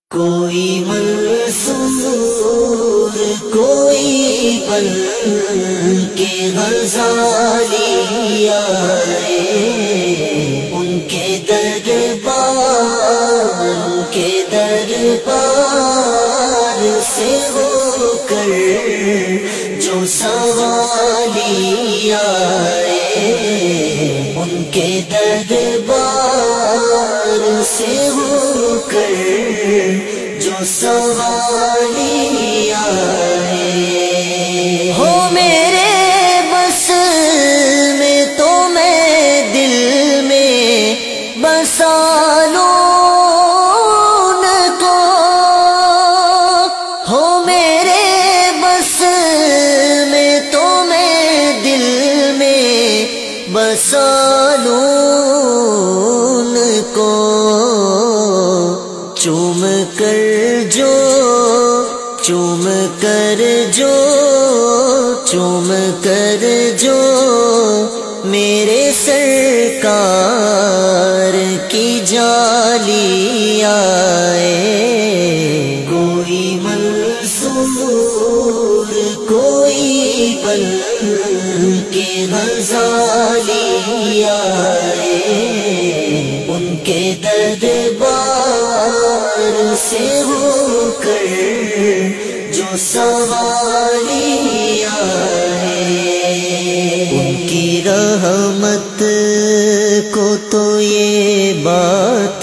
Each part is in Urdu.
کوئی منصور کوئی بن کے غزالی آئے، ان کے دربار سے ہو کر جو سوالی آئے، ان کے دربار سے ہو کر جو سوالی آئے، ہو میرے بس میں تو میں دل میں بسا لوں ان کو، ہو میرے بس میں تو میں دل میں بسا لوں ان کو، چوم کر جو میرے سرکار کی جالی آئے، کوئی منصور کوئی بن کے غزالی آئے، ان کے دربار سے ہو کر جو سوالی آئے، ان کی رحمت کو تو یہ بات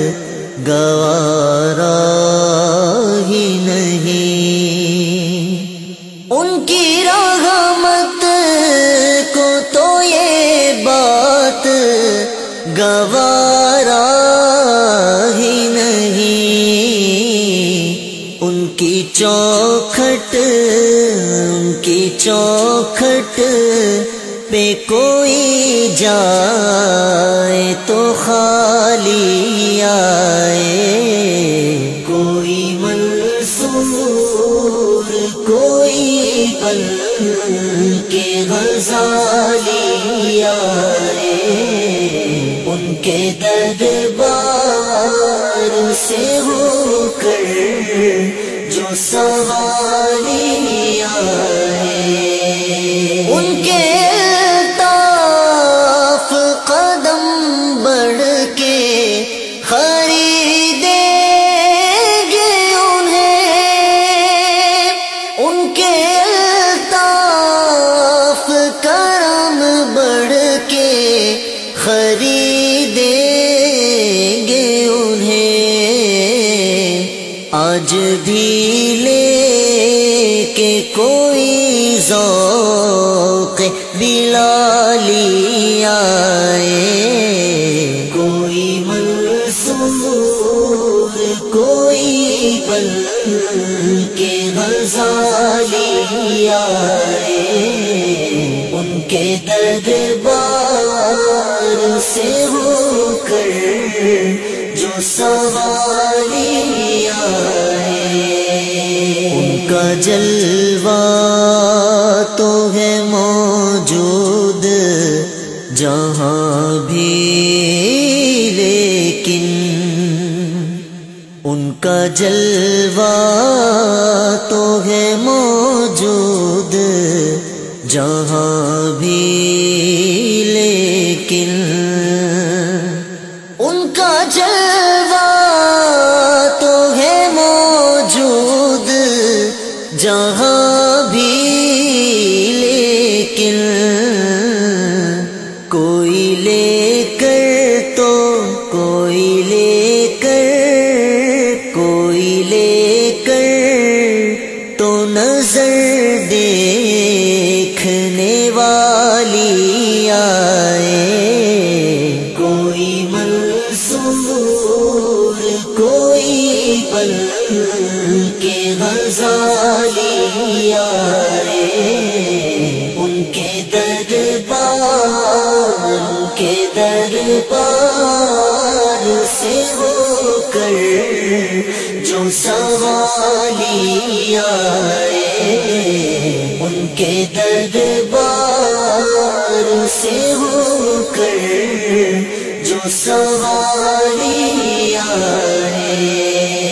گوارا ہی نہیں، ان کی رحمت کو تو یہ بات گوارا ہی نہیں، ان کی چوکھٹ پہ کوئی جائے تو خالی آئے، کوئی منصور کوئی بن کے غزالی آئے، ان کے دربار سے ہو کر جو سوالی آئے، ان کے الطاف قدم بڑھ کے خریدیں گے انہیں، ان کے الطاف کرم بڑھ کے خریدیں گے انہیں، آج بھی لے کے کوئی ذوق بلالی آئے، کوئی منصور کوئی بن کے غزالی آئے، ان کے دربار سے ہو کر جو سوالی آئے، ان کا جلوہ تو ہے موجود جہاں بھی، لیکن ان کا جلوہ تو ہے موجود جہاں بھی، لیکن ان کا جلوہ تو ہے موجود جہاں بھی، لیکن کوئی لے کر تو نظر دیکھنے والی آئے، کوئی منصور کوئی بن کے غزالی آئے، ان کے دربار سے ہو کر جو سوالی آئے، ان کے دربار سے ہو کر جو سوالی آئے۔